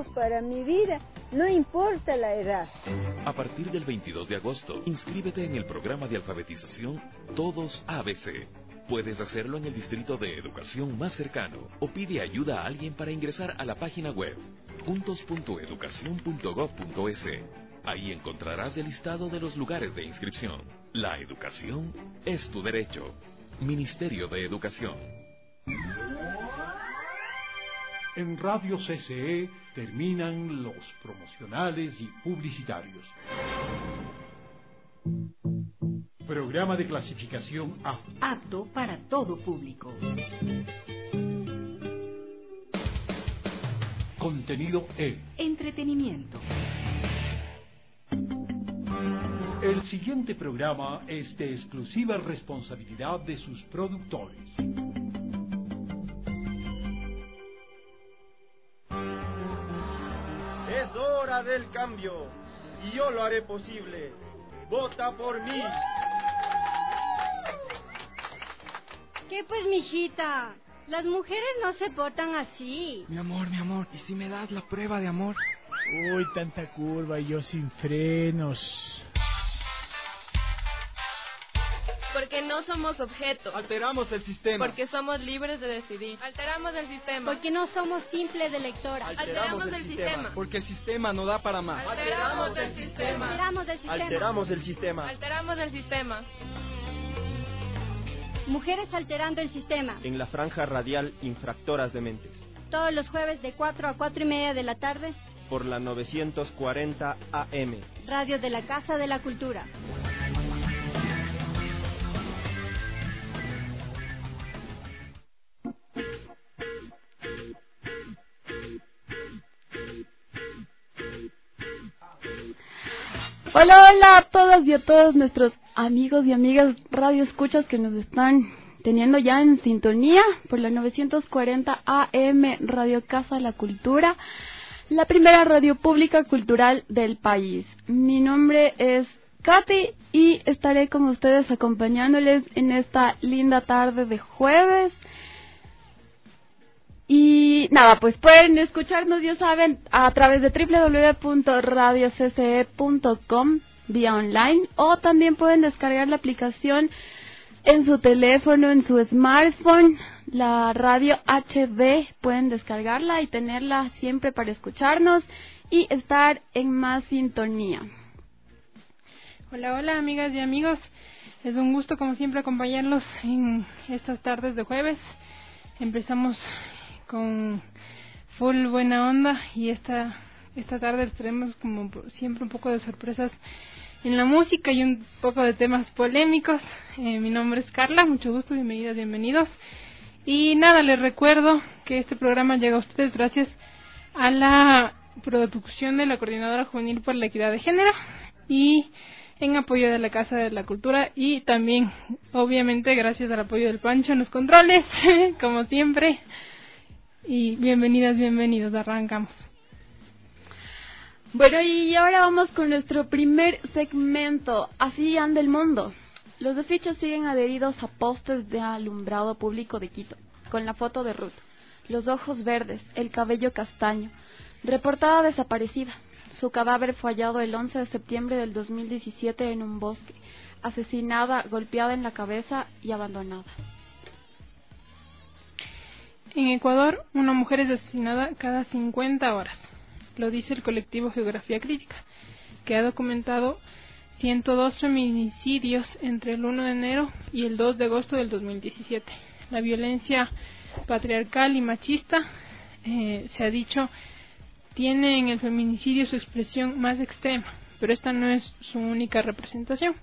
luz para mi vida, no importa la edad. A partir del 22 de agosto, inscríbete en el programa de alfabetización Todos ABC. Puedes hacerlo en el distrito de educación más cercano o pide ayuda a alguien para ingresar a la página web juntos.educacion.gov.es. Ahí encontrarás el listado de los lugares de inscripción. La educación es tu derecho. Ministerio de Educación. En Radio CCE terminan los promocionales y publicitarios. Programa de clasificación A. Apto para todo público. Contenido E. Entretenimiento. El siguiente programa es de exclusiva responsabilidad de sus productores. Es hora del cambio y yo lo haré posible. ¡Vota por mí! ¿Qué pues, mijita? Las mujeres no se portan así. Mi amor, ¿y si me das la prueba de amor? Uy, tanta curva y yo sin frenos. Porque no somos objeto. Alteramos el sistema. Porque somos libres de decidir. Alteramos el sistema. Porque no somos simples electoras. Alteramos el sistema. Porque el sistema no da para más. Alteramos el sistema. Alteramos el sistema. Alteramos el sistema. Alteramos el sistema. Mujeres alterando el sistema. En la franja radial Infractoras de Mentes. Todos los jueves de 4 a 4:30 de la tarde. Por la 940 AM. Radio de la Casa de la Cultura. Hola, hola a todas y a todos nuestros amigos y amigas radio escuchas que nos están teniendo ya en sintonía por la 940 AM Radio Casa de la Cultura, la primera radio pública cultural del país. Mi nombre es Katy y estaré con ustedes acompañándoles en esta linda tarde de jueves. Y nada, pues pueden escucharnos, ya saben, a través de www.radiocce.com vía online, o también pueden descargar la aplicación en su teléfono, en su smartphone, la radio HD, pueden descargarla y tenerla siempre para escucharnos y estar en más sintonía. Hola, hola amigas y amigos, es un gusto como siempre acompañarlos en estas tardes de jueves. Empezamos con full buena onda y esta tarde tenemos como siempre un poco de sorpresas en la música y un poco de temas polémicos. Mi nombre es Carla, mucho gusto, bienvenidas, bienvenidos. Y nada, les recuerdo que este programa llega a ustedes gracias a la producción de la Coordinadora Juvenil por la Equidad de Género y en apoyo de la Casa de la Cultura y también, obviamente, gracias al apoyo del Pancho en los controles, como siempre. Y bienvenidas, bienvenidos, arrancamos. Bueno, y ahora vamos con nuestro primer segmento, Así anda el mundo. Los desfichos siguen adheridos a postes de alumbrado público de Quito, con la foto de Ruth, los ojos verdes, el cabello castaño, reportada desaparecida. Su cadáver fue hallado el 11 de septiembre del 2017 en un bosque, asesinada, golpeada en la cabeza y abandonada. En Ecuador, una mujer es asesinada cada 50 horas. Lo dice el colectivo Geografía Crítica, que ha documentado 102 feminicidios entre el 1 de enero y el 2 de agosto del 2017. La violencia patriarcal y machista, se ha dicho, tiene en el feminicidio su expresión más extrema, pero esta no es su única representación.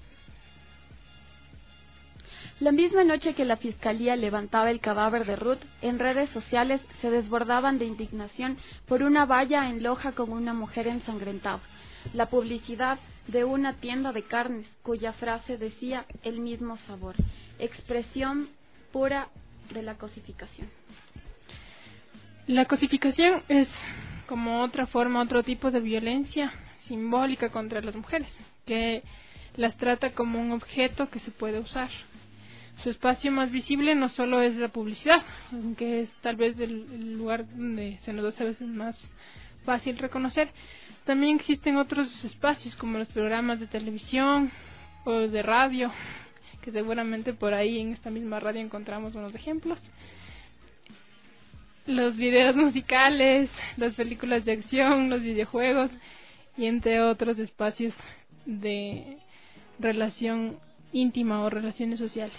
La misma noche que la Fiscalía levantaba el cadáver de Ruth, en redes sociales se desbordaban de indignación por una valla en Loja con una mujer ensangrentada. La publicidad de una tienda de carnes cuya frase decía el mismo sabor, expresión pura de la cosificación. La cosificación es como otra forma, otro tipo de violencia simbólica contra las mujeres, que las trata como un objeto que se puede usar. Su espacio más visible no solo es la publicidad, aunque es tal vez el lugar donde se nos hace a veces más fácil reconocer. También existen otros espacios como los programas de televisión o de radio, que seguramente por ahí en esta misma radio encontramos unos ejemplos. Los videos musicales, las películas de acción, los videojuegos y entre otros espacios de relación íntima o relaciones sociales.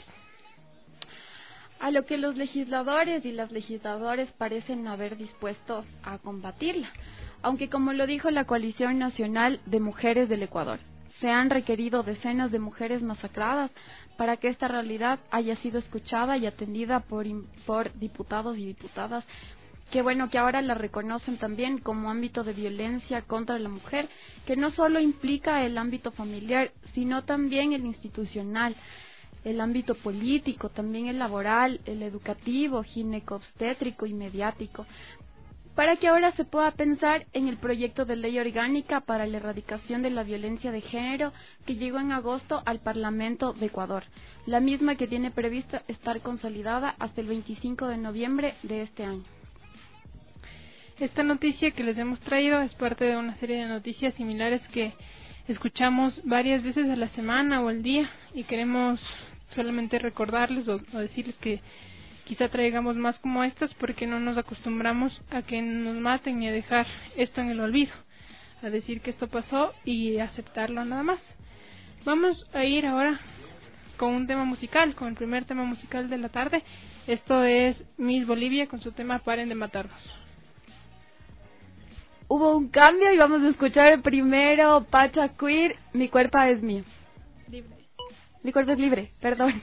A lo que los legisladores y las legisladoras parecen haber dispuestos a combatirla, aunque como lo dijo la Coalición Nacional de Mujeres del Ecuador, se han requerido decenas de mujeres masacradas para que esta realidad haya sido escuchada y atendida por diputados y diputadas, que bueno, que ahora la reconocen también como ámbito de violencia contra la mujer, que no solo implica el ámbito familiar, sino también el institucional, el ámbito político, también el laboral, el educativo, gineco-obstétrico y mediático, para que ahora se pueda pensar en el proyecto de ley orgánica para la erradicación de la violencia de género que llegó en agosto al Parlamento de Ecuador, la misma que tiene prevista estar consolidada hasta el 25 de noviembre de este año. Esta noticia que les hemos traído es parte de una serie de noticias similares que escuchamos varias veces a la semana o al día, y queremos solamente recordarles o decirles que quizá traigamos más como estas porque no nos acostumbramos a que nos maten ni a dejar esto en el olvido, a decir que esto pasó y aceptarlo nada más. Vamos a ir ahora con un tema musical, con el primer tema musical de la tarde. Esto es Miss Bolivia con su tema Paren de Matarnos. Hubo un cambio y vamos a escuchar primero Pacha Queer, Mi Cuerpo es Mío. Libre. Mi cuerpo es libre, perdón.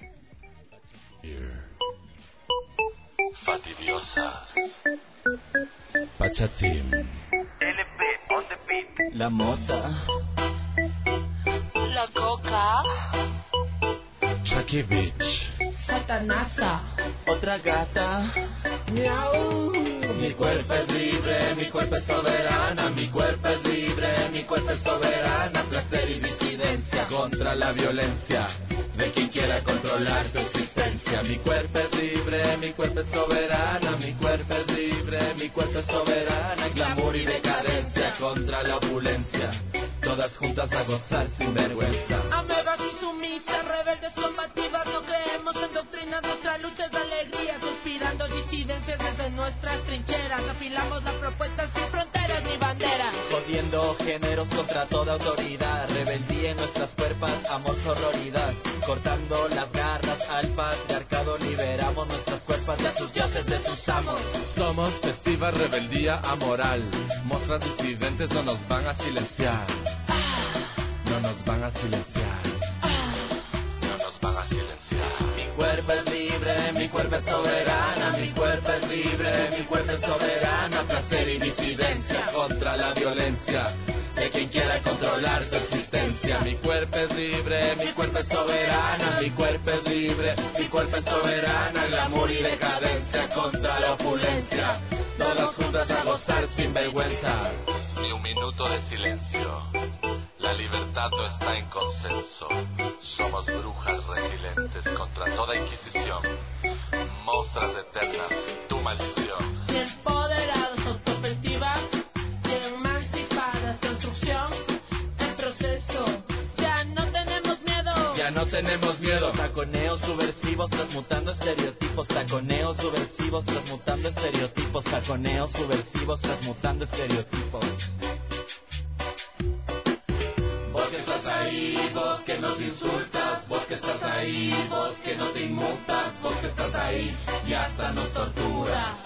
Fatidiosas. Pachatim. LP on the beat. La mota. La coca. Chucky Beach. Satanasa. Otra gata. Miau. Mi cuerpo es libre, mi cuerpo es soberana. Mi cuerpo es libre, mi cuerpo es soberana. Placer y disidencia contra la violencia de quien quiera controlar tu existencia. Mi cuerpo es libre, mi cuerpo es soberana. Mi cuerpo es libre, mi cuerpo es soberana. Glamour y decadencia contra la opulencia, todas juntas a gozar sin vergüenza. Amebas y sumisas, rebeldes combativas, no creemos en doctrinas, nuestra lucha es de alegría, conspirando disidencias desde nuestras trincheras, afilamos las propuestas sin fronteras ni banderas. Jodiendo géneros contra toda autoridad, rebeldía en nuestras cuerpas, amor, sororidad, cortando las garras al patriarcado, liberamos nuestras cuerpas de sus dioses, de sus amos. Somos festiva rebeldía amoral, monstruos disidentes no nos van a silenciar. No nos van a silenciar. No nos van a silenciar. Mi cuerpo es libre, mi cuerpo es soberana. Mi cuerpo es libre, mi cuerpo es soberana. Placer y disidencia contra la violencia de quien quiera controlar su existencia. Mi cuerpo es libre, mi cuerpo es soberana. Mi cuerpo es libre, mi cuerpo es soberana. Glamour y decadencia contra la opulencia, todas juntas a gozar sin vergüenza. Ni un minuto de silencio. La libertad no está en consenso. Somos brujas resilientes contra toda inquisición. Monstras eternas, tu maldición. Y empoderados, autoefectivas y emancipadas, construcción en proceso. Ya no tenemos miedo. Ya no tenemos miedo. Taconeos subversivos transmutando estereotipos. Taconeos subversivos transmutando estereotipos. Taconeos subversivos transmutando estereotipos. Vos que estás ahí, vos que nos insultas, vos que estás ahí, vos que no te inmutas, vos que estás ahí y hasta nos torturas.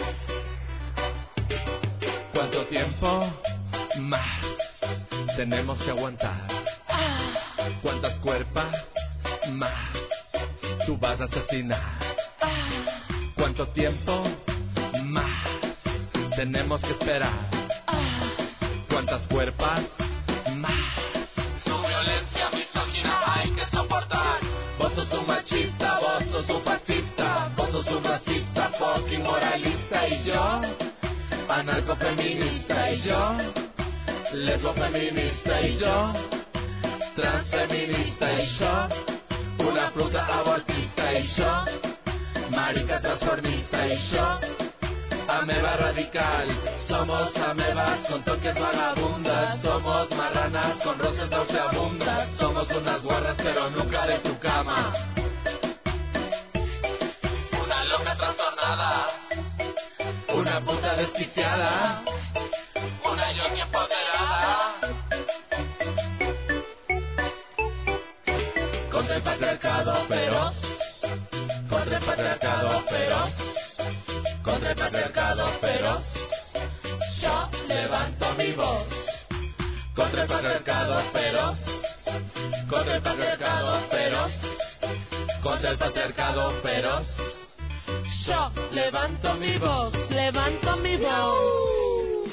¿Cuánto tiempo más tenemos que aguantar? ¿Cuántas cuerpas más tú vas a asesinar? ¿Cuánto tiempo más tenemos que esperar? ¿Cuántas cuerpas más? Violencia misógina hay que soportar. Vos sos un machista, vos sos un fascista, vos sos un racista, fucking moralista. Y yo, anarcofeminista. Y yo, lesbofeminista. Y yo, transfeminista. Y yo, una fruta abortista. Y yo, marica transformista. Y yo, ameba radical. Somos amebas con toques vagabundas. Somos marranas con roces nauseabundas. Somos unas guarras pero nunca de tu cama. Una loca trastornada, una puta desquiciada, una yogi empoderada. Contra el patriarcado feroz, contra el patriarcado feroz, contra el patriarcado feroz. Yo levanto mi voz. Contra el patriarcado feroz, contra el patriarcado feroz, contra el patriarcado feroz. Yo levanto mi voz, levanto mi voz.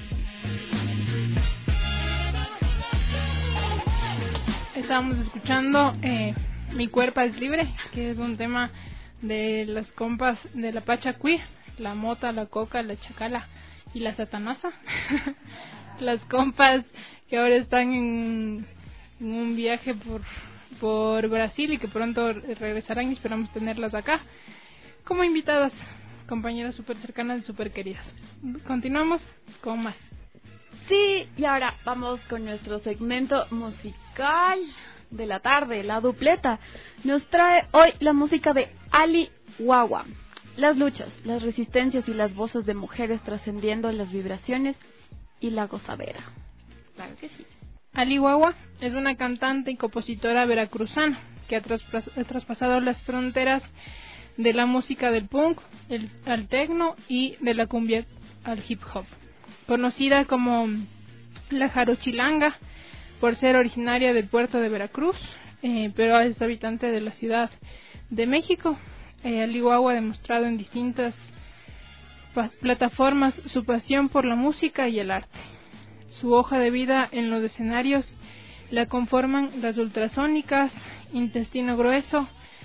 Estábamos escuchando Mi Cuerpo es Libre, que es un tema de las compas de la Pacha Queer, la Mota, la Coca, la Chacala y la Satanasa. Las compas que ahora están en un viaje por Brasil y que pronto regresarán y esperamos tenerlas acá como invitadas, compañeras súper cercanas y súper queridas. Continuamos con más. Sí, y ahora vamos con nuestro segmento musical de la tarde, la dupleta. Nos trae hoy la música de Ali Wawa. Las luchas, las resistencias y las voces de mujeres trascendiendo las vibraciones y la gozadera. Claro que sí. Ali Wawa es una cantante y compositora veracruzana que ha traspasado las fronteras de la música del punk, al techno y de la cumbia al hip hop. Conocida como la jarochilanga por ser originaria del puerto de Veracruz, pero es habitante de la Ciudad de México. Ali Wawa ha demostrado en distintas plataformas su pasión por la música y el arte. Su hoja de vida en los escenarios la conforman las ultrasónicas, Intestino Grueso,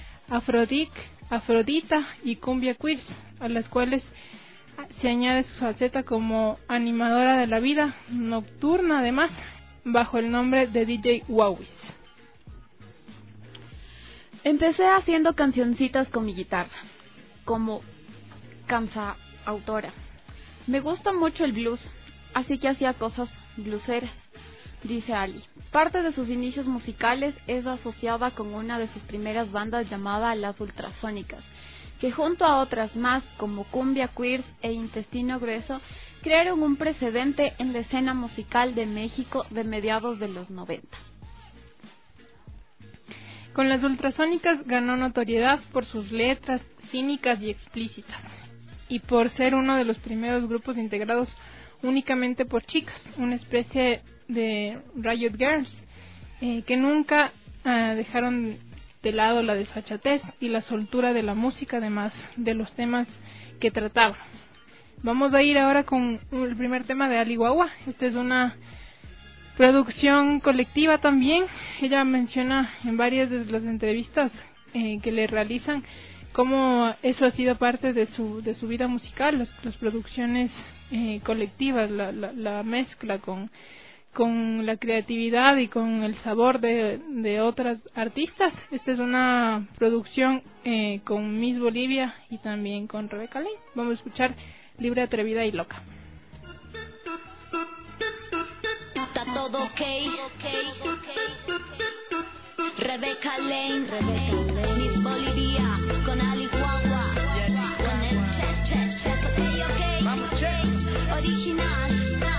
Afrodita y Cumbia Queers, a las cuales se añade su faceta como animadora de la vida nocturna, además, bajo el nombre de DJ Wawis. Empecé haciendo cancioncitas con mi guitarra, como cantaautora. Me gusta mucho el blues, así que hacía cosas blueseras, dice Ali. Parte de sus inicios musicales es asociada con una de sus primeras bandas llamada Las Ultrasónicas, que junto a otras más como Cumbia Queers e Intestino Grueso crearon un precedente en la escena musical de México de mediados de los 90. Con Las Ultrasónicas ganó notoriedad por sus letras cínicas y explícitas, y por ser uno de los primeros grupos integrados únicamente por chicas, una especie de Riot Girls, que nunca dejaron de lado la desfachatez y la soltura de la música, además de los temas que trataban. Vamos a ir ahora con el primer tema de Ali Wawa. Esta es una producción colectiva también. Ella menciona en varias de las entrevistas que le realizan cómo eso ha sido parte de su vida musical, las producciones colectivas, la mezcla con la creatividad y con el sabor de otras artistas. Esta es una producción con Miss Bolivia y también con Rebeca Lane. Vamos a escuchar Libre, Atrevida y Loca. Está todo ok. Rebeca Lane, Miss Bolivia con Ali Wawa, con el che, original.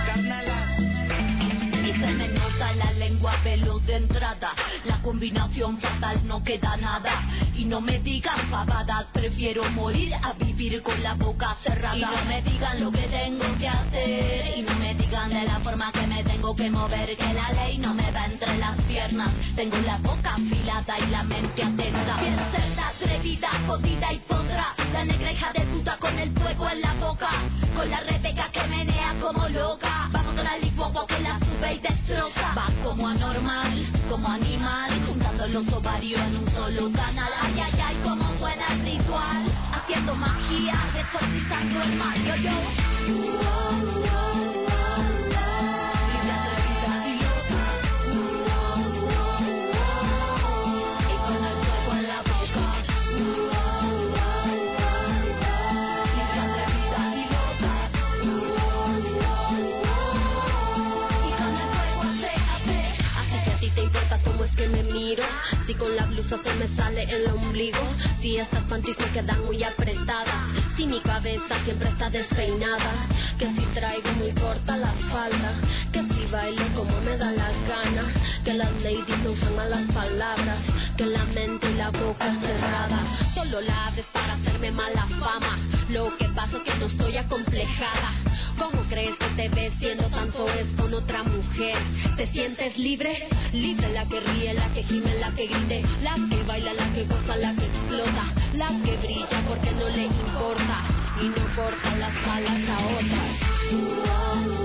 Y se me nota la lengua veloz de entrada, la combinación fatal, no queda nada. Y no me digan pavadas, prefiero morir a vivir con la boca cerrada. Y no me digan lo que tengo que hacer, y no me digan de la forma que me tengo que mover, que la ley no me va entre las piernas. Tengo la boca afilada y la mente atenta. Bien cerda, atrevida, jodida y podrá, la negra hija de puta con el fuego en la boca, con la Rebeca que menea como loca. Vamos con la licuagua que la sube y destroza. Va como anormal, como animal, juntando los ovarios en un solo canal. Ay, ay, ay, como suena el ritual, haciendo magia, exorcizando el mal. Yo. se me sale el ombligo, si esas panties me quedan muy apretadas, si mi cabeza siempre está despeinada, que si traigo muy corta la falda, que si bailo como me da la gana, que las ladies no usan malas palabras, que la mente y la boca cerrada, solo la abres para hacerme mala fama. Lo que pasa es que no estoy acomplejada. ¿Cómo crees que te ves siendo tanto es con otra mujer? ¿Te sientes libre? Libre la que ríe, la que gime, la que grite, la que baila, la que goza, la que explota, la que brilla porque no le importa y no corta las balas a otras.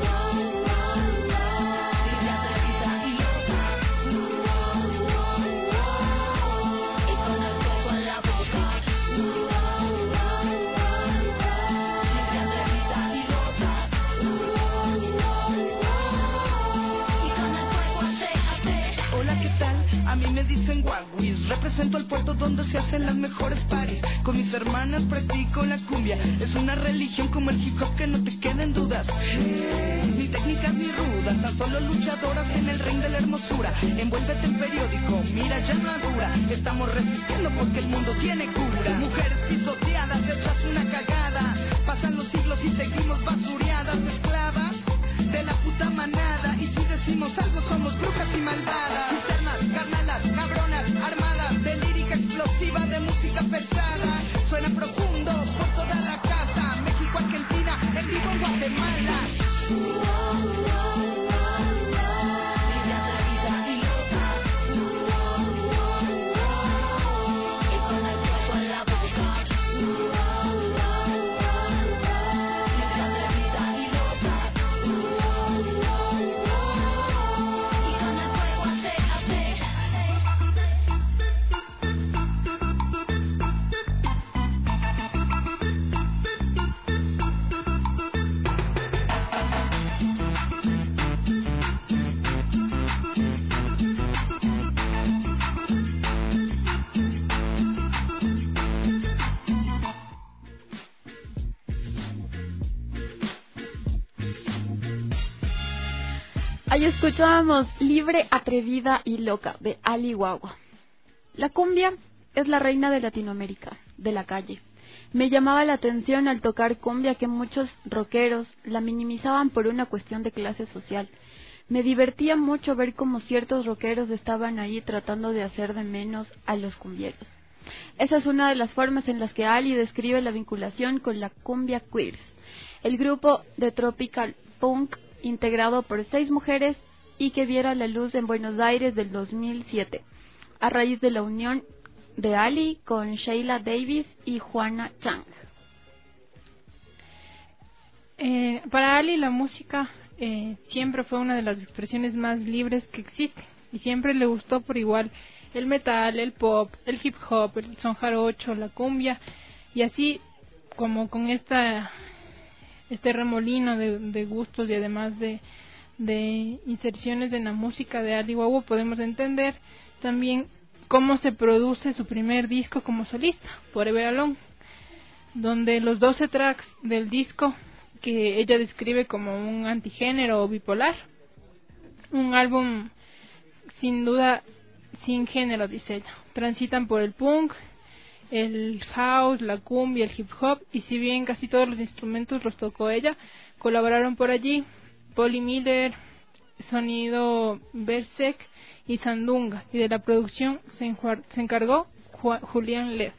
A mí me dicen guaguis, represento el puerto donde se hacen las mejores paris. Con mis hermanas practico la cumbia, es una religión como el hip hop que no te queden dudas. Ni técnicas ni rudas, tan solo luchadoras en el ring de la hermosura. Envuélvete en periódico, mira ya madura, estamos resistiendo porque el mundo tiene cura. Mujeres pisoteadas, hechas una cagada, pasan los siglos y seguimos basureadas, esclavas de la puta manada. Y si decimos algo somos brujas y malvadas, internas, carnalas, cabronas, armadas de lírica explosiva, de música pesada. Suena profundo por toda la casa, México, Argentina, en vivo en Guatemala. Ahí escuchábamos Libre, Atrevida y Loca de Ali Guagua. La cumbia es la reina de Latinoamérica, de la calle. Me llamaba la atención al tocar cumbia que muchos rockeros la minimizaban por una cuestión de clase social. Me divertía mucho ver cómo ciertos rockeros estaban ahí tratando de hacer de menos a los cumbieros. Esa es una de las formas en las que Ali describe la vinculación con la cumbia queers, el grupo de tropical punk integrado por 6 mujeres y que viera la luz en Buenos Aires del 2007, a raíz de la unión de Ali con Sheila Davis y Juana Chang. Para Ali la música siempre fue una de las expresiones más libres que existen y siempre le gustó por igual el metal, el pop, el hip hop, el son jarocho, la cumbia, y así como con este remolino de gustos y además de inserciones en la música de Ali Guagua podemos entender también cómo se produce su primer disco como solista, Forever Alone, donde los 12 tracks del disco, que ella describe como un antigénero o bipolar, un álbum sin duda sin género, dice ella, transitan por el punk, el house, la cumbia, el hip hop, y si bien casi todos los instrumentos los tocó ella, colaboraron por allí Polly Miller, sonido Berserk y Sandunga, y de la producción se encargó Julián Lev.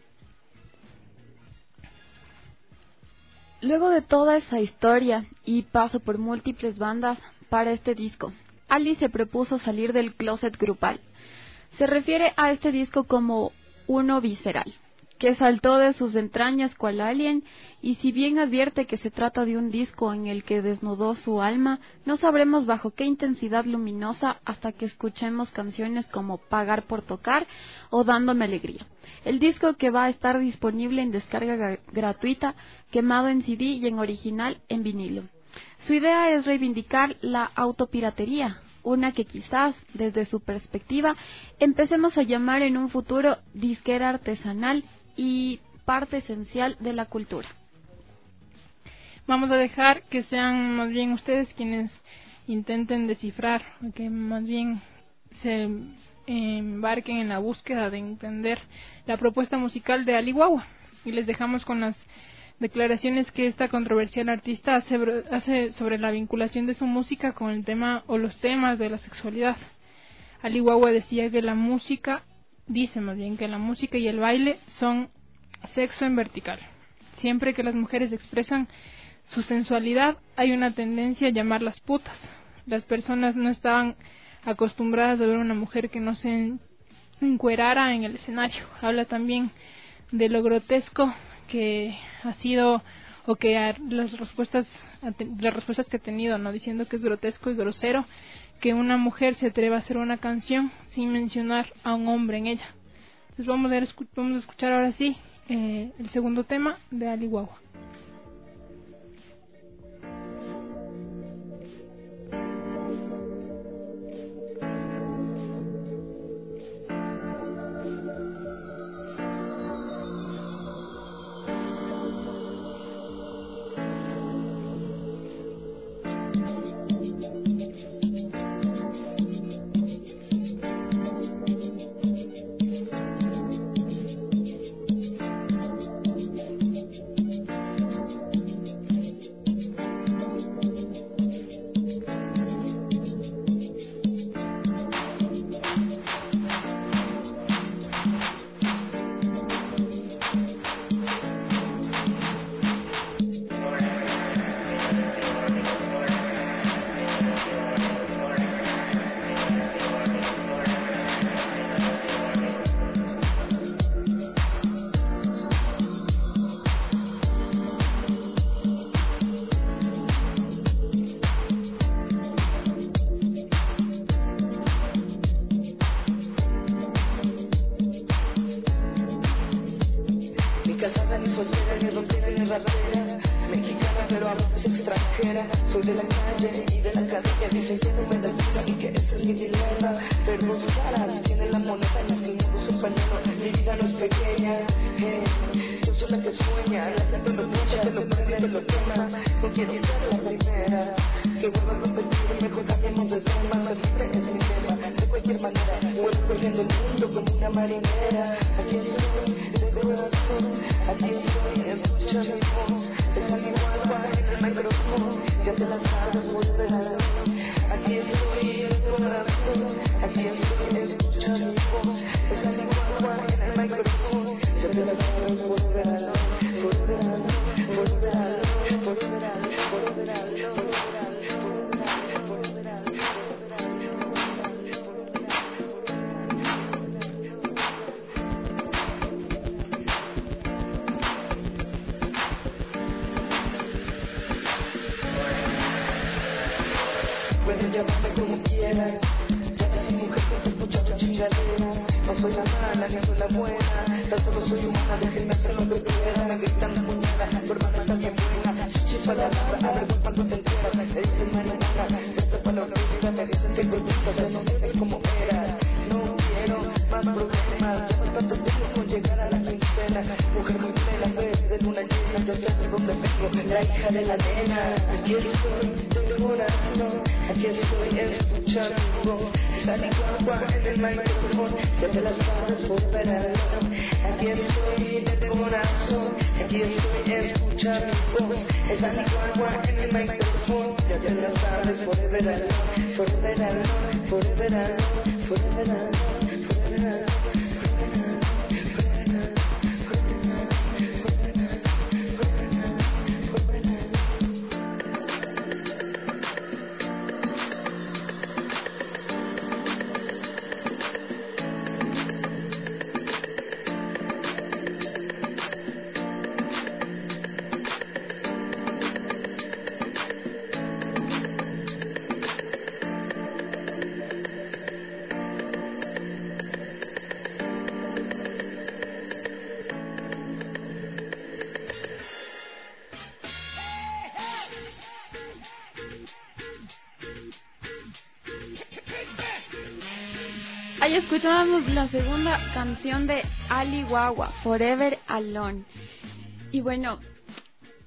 Luego de toda esa historia y paso por múltiples bandas para este disco, Ali se propuso salir del closet grupal. Se refiere a este disco como uno visceral, que saltó de sus entrañas cual alien, y si bien advierte que se trata de un disco en el que desnudó su alma, no sabremos bajo qué intensidad luminosa hasta que escuchemos canciones como Pagar por Tocar o Dándome Alegría. El disco que va a estar disponible en descarga gratuita, quemado en CD y en original en vinilo. Su idea es reivindicar la autopiratería, una que quizás, desde su perspectiva, empecemos a llamar en un futuro disquera artesanal y parte esencial de la cultura. Vamos a dejar que sean más bien ustedes quienes intenten descifrar, que más bien se embarquen en la búsqueda de entender la propuesta musical de Ali Guagua. Y les dejamos con las declaraciones que esta controversial artista hace sobre la vinculación de su música con el tema o los temas de la sexualidad. Ali Guagua decía que la música y el baile son sexo en vertical. Siempre que las mujeres expresan su sensualidad, hay una tendencia a llamarlas putas. Las personas no estaban acostumbradas a ver a una mujer que no se encuerara en el escenario. Habla también de lo grotesco que ha sido, o que las respuestas que ha tenido, no, diciendo que es grotesco y grosero que una mujer se atreva a hacer una canción sin mencionar a un hombre en ella. Entonces vamos a escuchar ahora sí el segundo tema de Ali Guagua. Pueden llamarme como quieran, ya que soy mujer que escucha tus chingaderas. No soy la mala ni soy la buena, tan solo soy humana, déjenme hacer lo que quiera. Me gritan la muñeca, tu hermana está bien buena. Chispa la raza, a ver cuando te enteras. Me dicen marihuana, esta palabra olvida, me dicen que produzas, ya no sé cómo era. No quiero más problemas, llevo tanto tiempo con llegar a la quincena. Mujer muy plena, vez de luna llena, yo sé de dónde vengo, la hija de la nena. Aquí estoy, de corazón, aquí estoy escuchando mi voz. Sale guagua en el micrófono, ya te la sabes por verano. Aquí estoy de corazón, aquí estoy escuchando mi voz. Sale guagua en el micrófono, ya te la sabes por verano, por verano, por verano, por verano, por verano. Ahí escuchábamos la segunda canción de Ali Guagua, Forever Alone. Y bueno,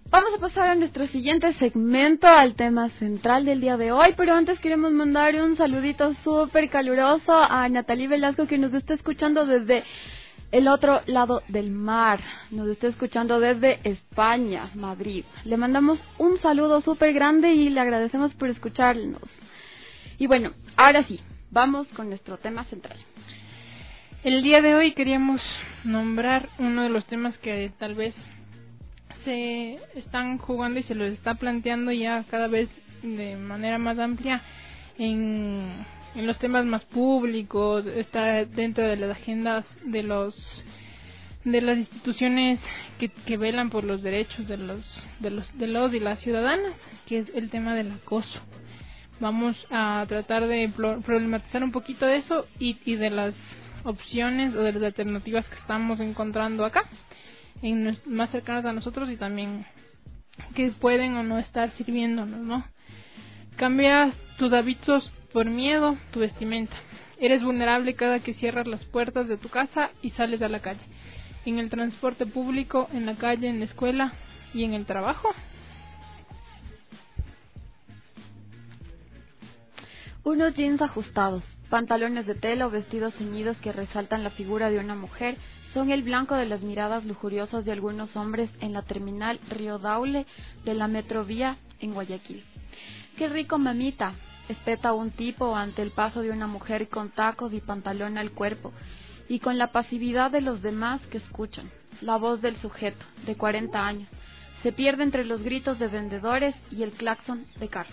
Vamos a pasar a nuestro siguiente segmento, al tema central del día de hoy, pero antes queremos mandar un saludito súper caluroso a Natalie Velasco, que nos está escuchando desde el otro lado del mar, nos está escuchando desde España, Madrid. Le mandamos un saludo súper grande y le agradecemos por escucharnos. Y bueno, ahora sí, vamos con nuestro tema central. El día de hoy queríamos nombrar uno de los temas que tal vez se están jugando y se los está planteando ya cada vez de manera más amplia en los temas más públicos, está dentro de las agendas de las instituciones que velan por los derechos de los y las ciudadanas, que es el tema del acoso. Vamos a tratar de problematizar un poquito de eso y de las opciones o de las alternativas que estamos encontrando acá, más cercanas a nosotros, y también que pueden o no estar sirviéndonos, ¿no? Cambia tus hábitos por miedo, tu vestimenta. Eres vulnerable cada que cierras las puertas de tu casa y sales a la calle. En el transporte público, en la calle, en la escuela y en el trabajo. Unos jeans ajustados, pantalones de tela o vestidos ceñidos que resaltan la figura de una mujer son el blanco de las miradas lujuriosas de algunos hombres en la terminal Río Daule de la Metrovía en Guayaquil. ¡Qué rico, mamita!, espeta un tipo ante el paso de una mujer con tacos y pantalón al cuerpo, y con la pasividad de los demás que escuchan. La voz del sujeto, de 40 años, se pierde entre los gritos de vendedores y el claxon de carros.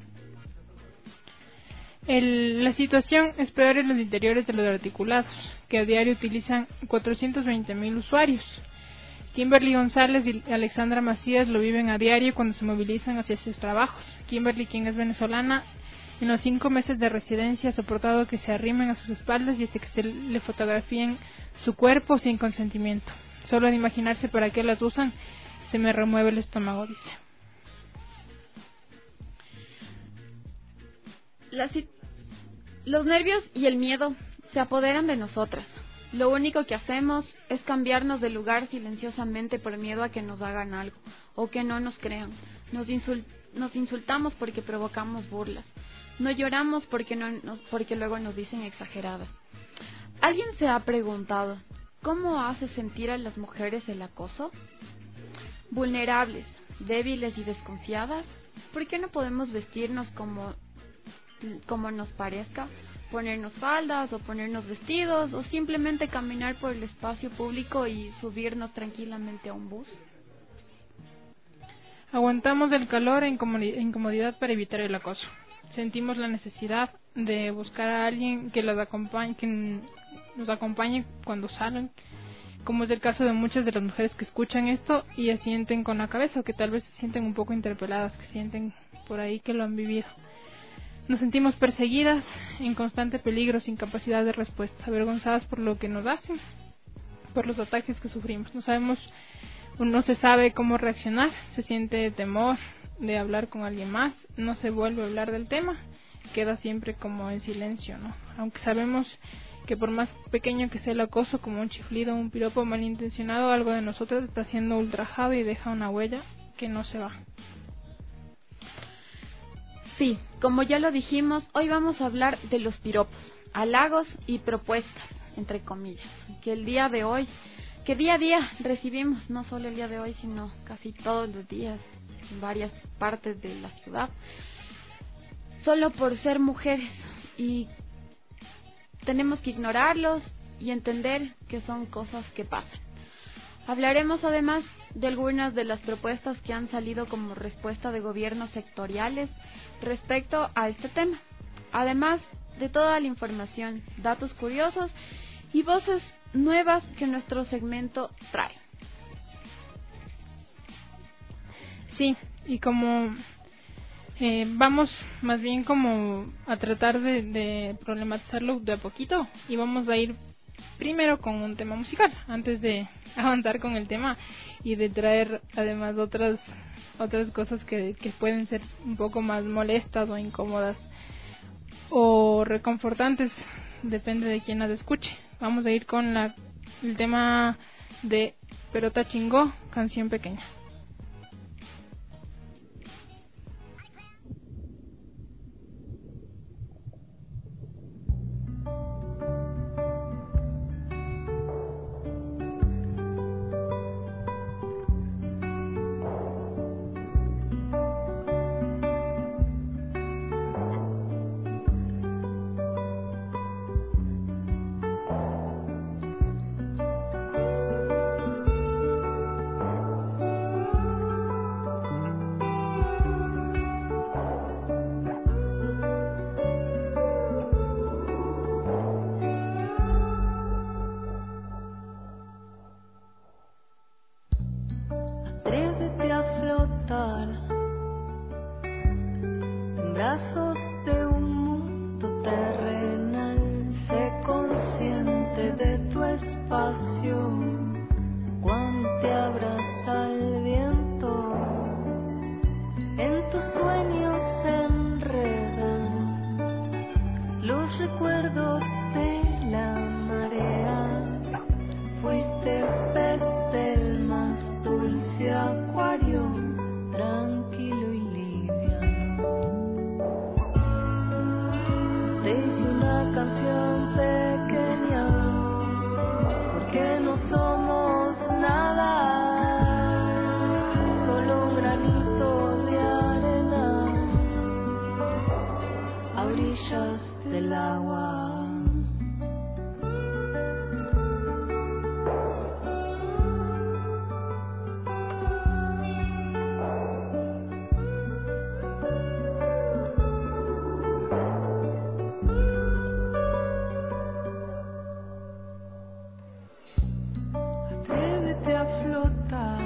La situación es peor en los interiores de los articulados, que a diario utilizan 420,000 usuarios. Kimberly González y Alexandra Macías lo viven a diario cuando se movilizan hacia sus trabajos. Kimberly, quien es venezolana, en los 5 meses de residencia ha soportado que se arrimen a sus espaldas y hasta que se le fotografíen su cuerpo sin consentimiento. Solo de imaginarse para qué las usan, se me remueve el estómago, dice. Los nervios y el miedo se apoderan de nosotras. Lo único que hacemos es cambiarnos de lugar silenciosamente por miedo a que nos hagan algo o que no nos crean. Nos insultamos porque provocamos burlas. No lloramos porque luego nos dicen exageradas. ¿Alguien se ha preguntado cómo hace sentir a las mujeres el acoso? Vulnerables, débiles y desconfiadas. ¿Por qué no podemos vestirnos como nos parezca? Ponernos faldas o ponernos vestidos o simplemente caminar por el espacio público y subirnos tranquilamente a un bus. Aguantamos el calor e incomodidad para evitar el acoso. Sentimos la necesidad de buscar a alguien que nos acompañe cuando salen, como es el caso de muchas de las mujeres que escuchan esto y asienten con la cabeza, o que tal vez se sienten un poco interpeladas, que sienten por ahí que lo han vivido. Nos sentimos perseguidas, en constante peligro, sin capacidad de respuesta, avergonzadas por lo que nos hacen, por los ataques que sufrimos. No se sabe cómo reaccionar, se siente temor de hablar con alguien más, no se vuelve a hablar del tema, queda siempre como en silencio, ¿no? Aunque sabemos que por más pequeño que sea el acoso, como un chiflido o un piropo malintencionado, algo de nosotros está siendo ultrajado y deja una huella que no se va. Sí, como ya lo dijimos, hoy vamos a hablar de los piropos, halagos y propuestas, entre comillas, que día a día recibimos, no solo el día de hoy, sino casi todos los días, en varias partes de la ciudad, solo por ser mujeres, y tenemos que ignorarlos y entender que son cosas que pasan. Hablaremos además de algunas de las propuestas que han salido como respuesta de gobiernos sectoriales respecto a este tema, además de toda la información, datos curiosos y voces nuevas que nuestro segmento trae. Sí, y como vamos más bien como a tratar de problematizarlo de a poquito, y vamos a ir primero con un tema musical, antes de avanzar con el tema y de traer además otras cosas que pueden ser un poco más molestas o incómodas o reconfortantes, depende de quién las escuche. Vamos a ir con el tema de Perota Chingó, Canción Pequeña. los recuerdos de la marea. Fuiste pez del más dulce acuario, tranquilo y liviano. Te hice una canción pequeña, porque no somos nada. Del agua. Atrévete a flotar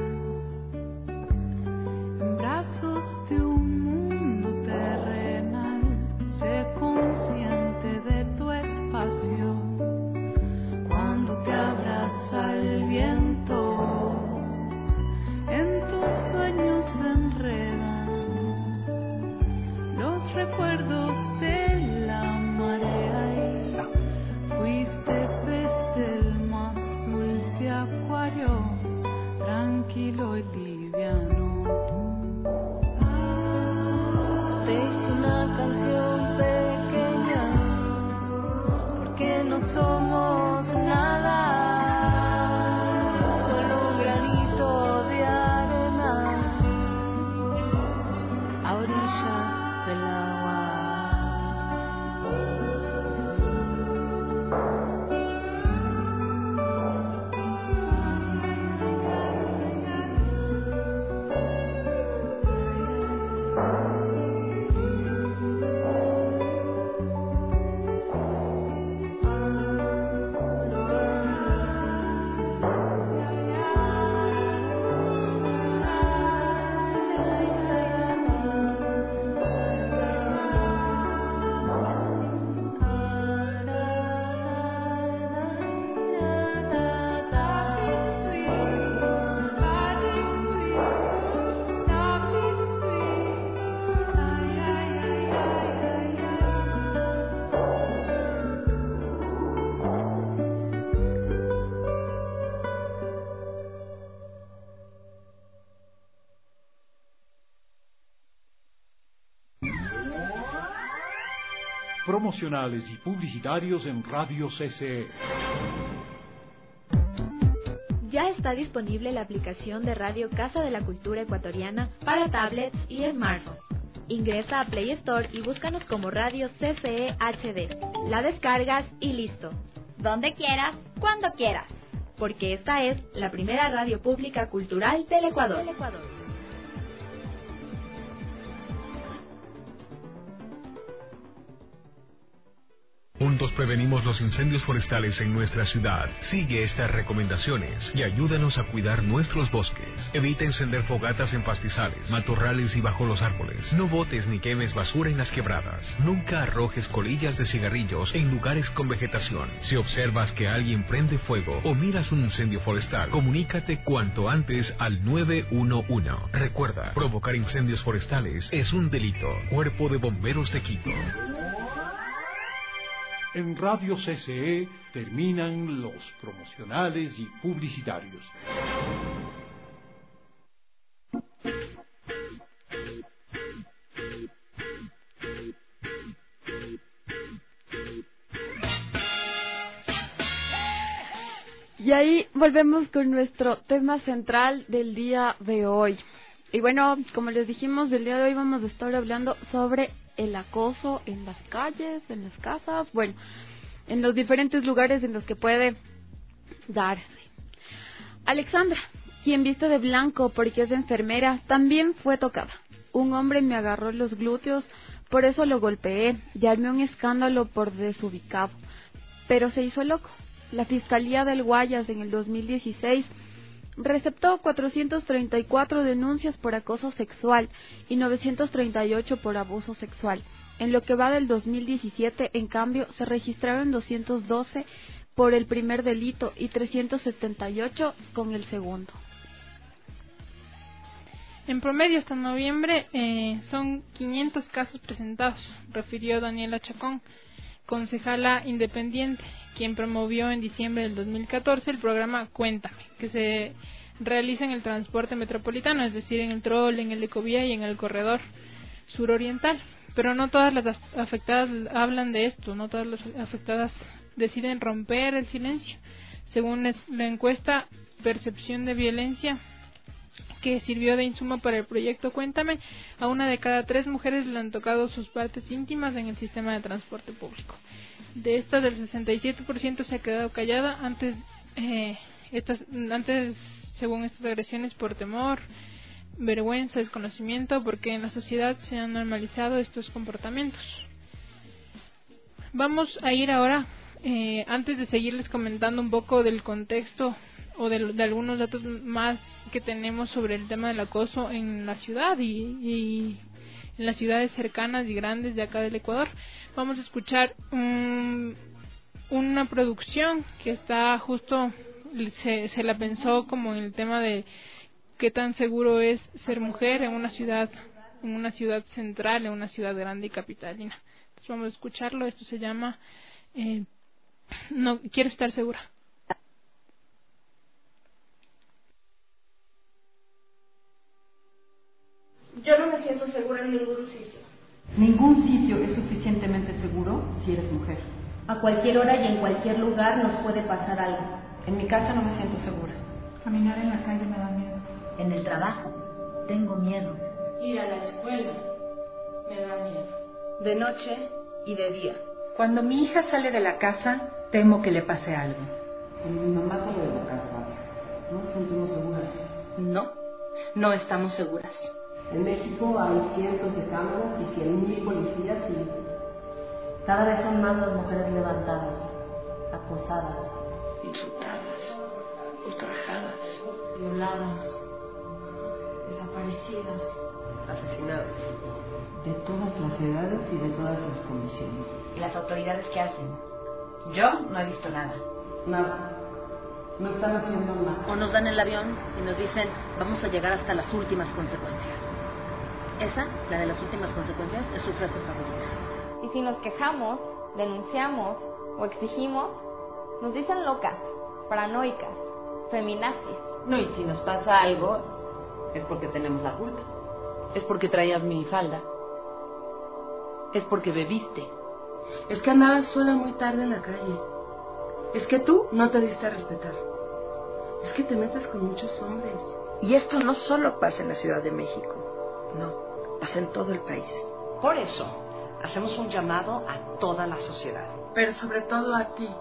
en brazos de un mundo terrenal. Sé consciente de tu espacio cuando te abraza el viento. En tus sueños se enredan los recuerdos de la marea y fuiste pez del más dulce acuario, tranquilo y liviano. Te hice una canción pequeña, porque no somos nada, solo un granito de arena a orillas del agua. Promocionales y publicitarios en Radio CCE. Ya está disponible la aplicación de Radio Casa de la Cultura Ecuatoriana para tablets y smartphones. Ingresa a Play Store y búscanos como Radio CCE HD. La descargas y listo. Donde quieras, cuando quieras. Porque esta es la primera radio pública cultural del Ecuador. Juntos prevenimos los incendios forestales en nuestra ciudad. Sigue estas recomendaciones y ayúdanos a cuidar nuestros bosques. Evita encender fogatas en pastizales, matorrales y bajo los árboles. No botes ni quemes basura en las quebradas. Nunca arrojes colillas de cigarrillos en lugares con vegetación. Si observas que alguien prende fuego o miras un incendio forestal, comunícate cuanto antes al 911. Recuerda, provocar incendios forestales es un delito. Cuerpo de Bomberos de Quito. En Radio CCE terminan los promocionales y publicitarios. Y ahí volvemos con nuestro tema central del día de hoy. Y bueno, como les dijimos, el día de hoy vamos a estar hablando sobre el acoso en las calles, en las casas, bueno, en los diferentes lugares en los que puede darse. Alexandra, quien viste de blanco porque es enfermera, también fue tocada. Un hombre me agarró los glúteos, por eso lo golpeé y armé un escándalo por desubicado. Pero se hizo loco. La Fiscalía del Guayas en el 2016 receptó 434 denuncias por acoso sexual y 938 por abuso sexual. En lo que va del 2017, en cambio, se registraron 212 por el primer delito y 378 con el segundo. En promedio, hasta noviembre, son 500 casos presentados, refirió Daniela Chacón, concejala independiente, quien promovió en diciembre del 2014 el programa Cuéntame, que se realiza en el transporte metropolitano, es decir, en el Trol, en el Ecovía y en el corredor suroriental. Pero no todas las afectadas hablan de esto, no todas las afectadas deciden romper el silencio. Según la encuesta Percepción de Violencia, que sirvió de insumo para el proyecto Cuéntame, a 1 de cada 3 mujeres le han tocado sus partes íntimas en el sistema de transporte público. De estas, del 67% se ha quedado callada antes, según estas agresiones, por temor, vergüenza, desconocimiento, porque en la sociedad se han normalizado estos comportamientos. Vamos a ir ahora, antes de seguirles comentando un poco del contexto o de algunos datos más que tenemos sobre el tema del acoso en la ciudad y en las ciudades cercanas y grandes de acá del Ecuador, vamos a escuchar una producción que está justo, se la pensó como en el tema de qué tan seguro es ser mujer en una ciudad central, en una ciudad grande y capitalina. Entonces vamos a escucharlo. Esto se llama No quiero estar segura. Yo no me siento segura en ningún sitio. Ningún sitio es suficientemente seguro si eres mujer. A cualquier hora y en cualquier lugar nos puede pasar algo. En mi casa no me siento segura. Caminar en la calle me da miedo. En el trabajo tengo miedo. Ir a la escuela me da miedo. De noche y de día. Cuando mi hija sale de la casa, temo que le pase algo. Cuando mi mamá sale de la casa, no nos sentimos seguras. No estamos seguras. En México hay cientos de cámaras y 100,000 policías y cada vez son más las mujeres levantadas, acosadas, insultadas, ultrajadas, violadas, desaparecidas, asesinadas. De todas las edades y de todas las condiciones. ¿Y las autoridades qué hacen? Yo no he visto nada. Nada. No están haciendo nada. O nos dan el avión y nos dicen, vamos a llegar hasta las últimas consecuencias. Esa, la de las últimas consecuencias, es su frase favorita. Y si nos quejamos, denunciamos o exigimos, nos dicen locas, paranoicas, feminazis. No, y si nos pasa algo, es porque tenemos la culpa. Es porque traías minifalda. Es porque bebiste. Es que andabas sola muy tarde en la calle. Es que tú no te diste a respetar. Es que te metes con muchos hombres. Y esto no solo pasa en la Ciudad de México, no, pasa en todo el país. Por eso, hacemos un llamado a toda la sociedad. Pero sobre todo a ti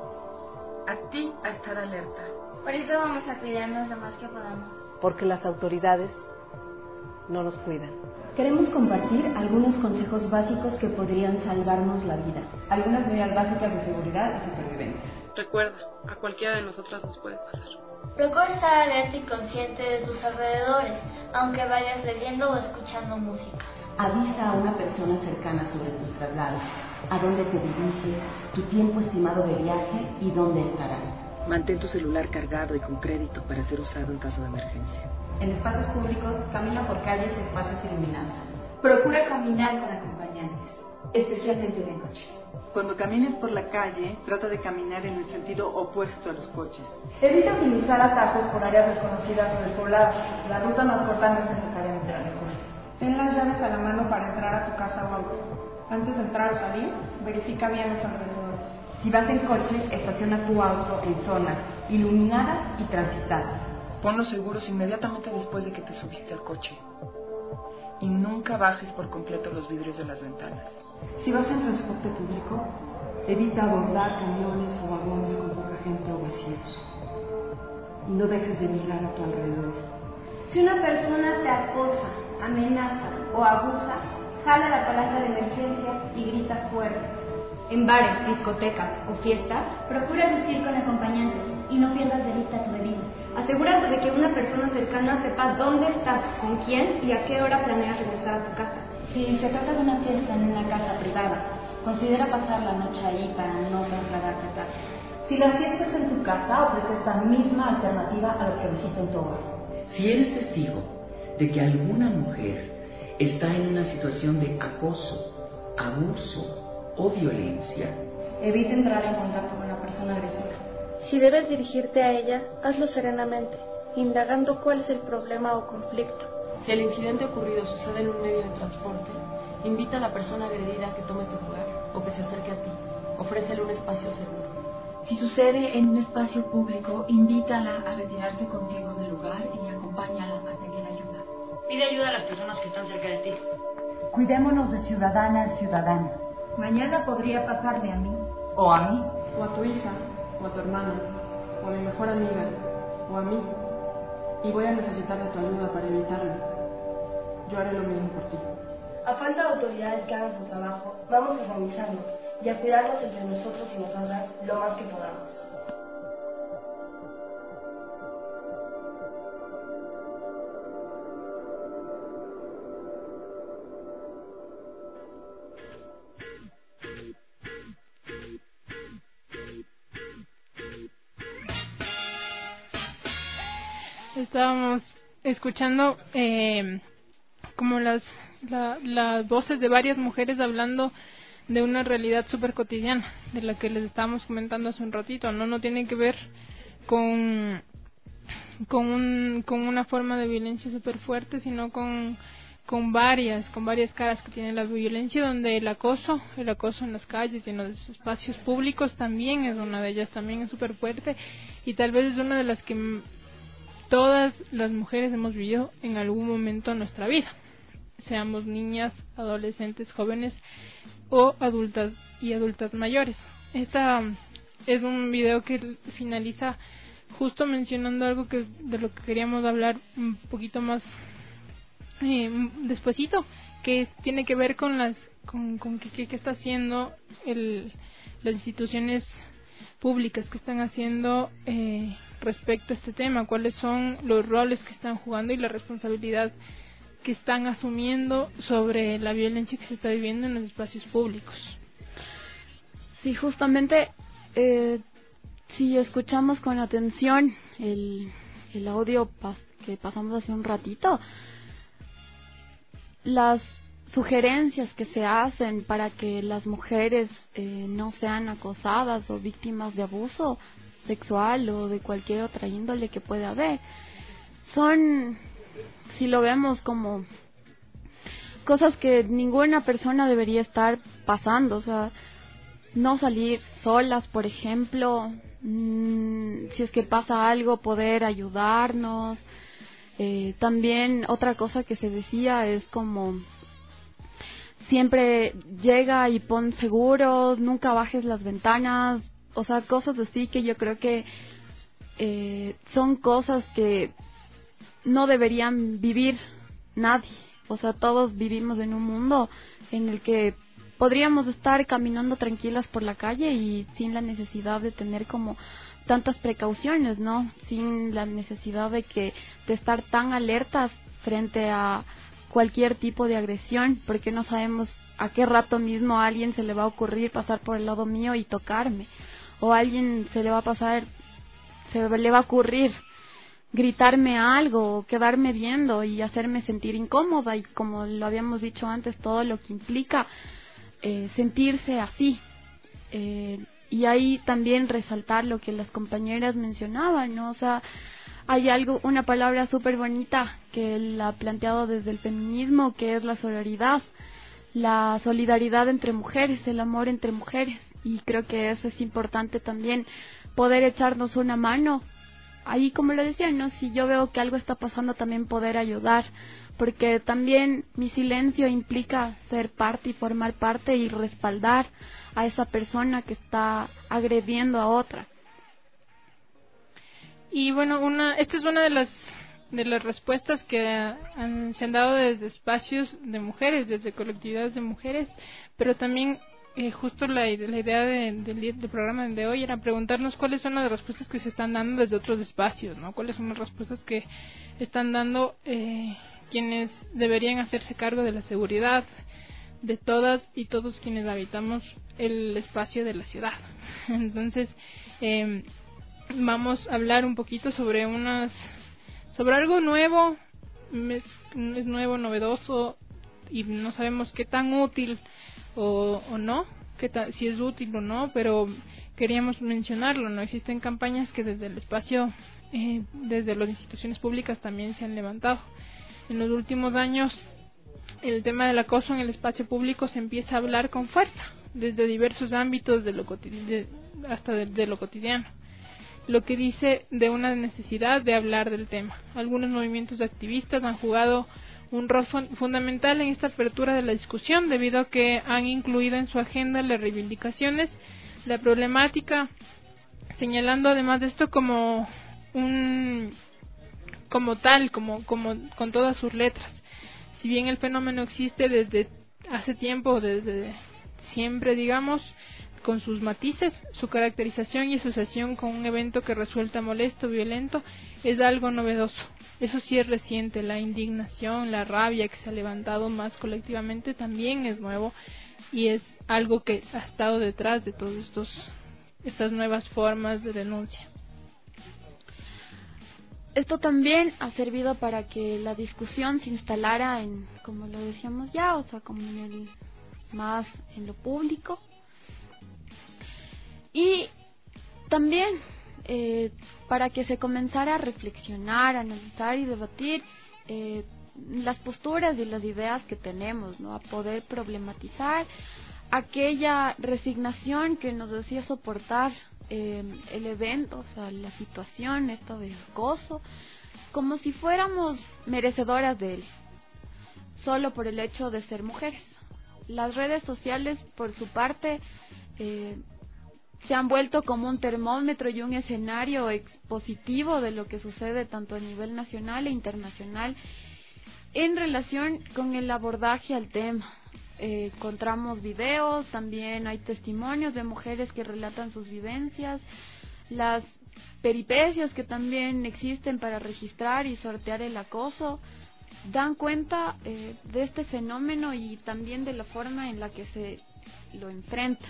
a estar alerta. Por eso vamos a cuidarnos lo más que podamos. Porque las autoridades no nos cuidan. Queremos compartir algunos consejos básicos que podrían salvarnos la vida. Algunas medidas básicas de seguridad y supervivencia. Recuerda, a cualquiera de nosotras nos puede pasar. Procura estar alerta y consciente de tus alrededores, aunque vayas leyendo o escuchando música. Avisa a una persona cercana sobre tus traslados, a dónde te diriges, tu tiempo estimado de viaje y dónde estarás. Mantén tu celular cargado y con crédito para ser usado en caso de emergencia. En espacios públicos, camina por calles y espacios iluminados. Procura caminar con acompañantes, especialmente de noche. Cuando camines por la calle, trata de caminar en el sentido opuesto a los coches. Evita utilizar atajos por áreas desconocidas o despobladas. La ruta más corta no es necesariamente la mejor. Ten las llaves a la mano para entrar a tu casa o auto. Antes de entrar o salir, verifica bien los alrededores. Si vas en coche, estaciona tu auto en zonas iluminadas y transitadas. Pon los seguros inmediatamente después de que te subiste al coche. Y nunca bajes por completo los vidrios de las ventanas. Si vas en transporte público, evita abordar camiones o vagones con poca gente o vacíos. Y no dejes de mirar a tu alrededor. Si una persona te acosa, amenaza o abusa, jala la palanca de emergencia y grita fuerte. En bares, discotecas o fiestas, procura asistir con acompañantes y no pierdas de vista a tu bebida. Asegúrate de que una persona cercana sepa dónde estás, con quién y a qué hora planeas regresar a tu casa. Si se trata de una fiesta en una casa privada, considera pasar la noche ahí para no trasladarte tarde. Si la fiesta es en tu casa, ofrece esta misma alternativa a los que visiten tu hogar. Si eres testigo de que alguna mujer está en una situación de acoso, abuso o violencia, Evita entrar en contacto con la persona agresora. Si debes dirigirte a ella, hazlo serenamente, indagando cuál es el problema o conflicto. Si el incidente ocurrido sucede en un medio de transporte, invita a la persona agredida a que tome tu lugar o que se acerque a ti. Ofrécele un espacio seguro. Si sucede en un espacio público, invítala a retirarse contigo del lugar y acompáñala a pedir ayuda. Pide ayuda a las personas que están cerca de ti. Cuidémonos de ciudadana a ciudadana. Mañana podría pasarme a mí. O a mí. O a tu hija, o a tu hermana, o a mi mejor amiga, o a mí. Y voy a necesitar de tu ayuda para evitarlo. Yo haré lo mismo por ti. A falta de autoridades que hagan su trabajo, vamos a organizarnos y a cuidarnos entre nosotros y nosotras lo más que podamos. Estábamos escuchando como las voces de varias mujeres hablando de una realidad súper cotidiana, de la que les estábamos comentando hace un ratito. No tiene que ver con una forma de violencia súper fuerte, sino con varias caras que tiene la violencia, donde el acoso en las calles y en los espacios públicos también es una de ellas, también es súper fuerte, y tal vez es una de las que todas las mujeres hemos vivido en algún momento de nuestra vida, seamos niñas, adolescentes, jóvenes o adultas y adultas mayores. Esta es un video que finaliza justo mencionando algo de lo que queríamos hablar un poquito más despuesito, que tiene que ver con qué está haciendo las instituciones públicas, que están haciendo respecto a este tema, cuáles son los roles que están jugando y la responsabilidad que están asumiendo sobre la violencia que se está viviendo en los espacios públicos. Sí, justamente, si escuchamos con atención el audio que pasamos hace un ratito, las sugerencias que se hacen para que las mujeres no sean acosadas o víctimas de abuso sexual o de cualquier otra índole que pueda haber, son, si lo vemos como cosas que ninguna persona debería estar pasando, o sea, no salir solas, por ejemplo, si es que pasa algo, poder ayudarnos. También otra cosa que se decía es como siempre llega y pon seguro, nunca bajes las ventanas, o sea, cosas así que yo creo que son cosas que no deberían vivir nadie. O sea, todos vivimos en un mundo en el que podríamos estar caminando tranquilas por la calle y sin la necesidad de tener como tantas precauciones, ¿no? Sin la necesidad de estar tan alertas frente a cualquier tipo de agresión, porque no sabemos a qué rato mismo a alguien se le va a ocurrir pasar por el lado mío y tocarme, o a alguien se le va a ocurrir gritarme algo, o quedarme viendo y hacerme sentir incómoda, y como lo habíamos dicho antes, todo lo que implica sentirse así. Y ahí también resaltar lo que las compañeras mencionaban, ¿no? O sea, hay una palabra súper bonita que él ha planteado desde el feminismo, que es la solidaridad entre mujeres, el amor entre mujeres, y creo que eso es importante también, poder echarnos una mano. Ahí, como lo decía, ¿no? Si yo veo que algo está pasando, también poder ayudar, porque también mi silencio implica ser parte y formar parte y respaldar a esa persona que está agrediendo a otra. Y bueno, esta es una de las respuestas que se han dado desde espacios de mujeres, desde colectividades de mujeres, pero también justo la idea del programa de hoy era preguntarnos cuáles son las respuestas que se están dando desde otros espacios, ¿no? Cuáles son las respuestas que están dando quienes deberían hacerse cargo de la seguridad de todas y todos quienes habitamos el espacio de la ciudad. Entonces, vamos a hablar un poquito sobre algo nuevo, es nuevo, novedoso, y no sabemos qué tan útil o no, si es útil o no, pero queríamos mencionarlo, ¿no? Existen campañas que desde el espacio, desde las instituciones públicas también se han levantado. En los últimos años, el tema del acoso en el espacio público se empieza a hablar con fuerza, desde diversos ámbitos hasta de lo cotidiano, lo que dice de una necesidad de hablar del tema. Algunos movimientos activistas han jugado un rol fundamental en esta apertura de la discusión, debido a que han incluido en su agenda las reivindicaciones, la problemática, señalando además de esto como con todas sus letras. Si bien el fenómeno existe desde hace tiempo, desde siempre, digamos, con sus matices, su caracterización y asociación con un evento que resulta molesto, violento, es algo novedoso. Eso sí es reciente. La indignación, la rabia que se ha levantado más colectivamente también es nuevo, y es algo que ha estado detrás de todas estas nuevas formas de denuncia. Esto también ha servido para que la discusión se instalara en, como lo decíamos ya, o sea, como más en lo público. Y también para que se comenzara a reflexionar, analizar y debatir las posturas y las ideas que tenemos, ¿no? A poder problematizar aquella resignación que nos hacía soportar el evento, o sea, la situación esta del acoso, como si fuéramos merecedoras de él, solo por el hecho de ser mujeres. Las redes sociales, por su parte, se han vuelto como un termómetro y un escenario expositivo de lo que sucede tanto a nivel nacional e internacional en relación con el abordaje al tema. Encontramos videos, también hay testimonios de mujeres que relatan sus vivencias, las peripecias que también existen para registrar y sortear el acoso, dan cuenta de este fenómeno y también de la forma en la que se lo enfrenta.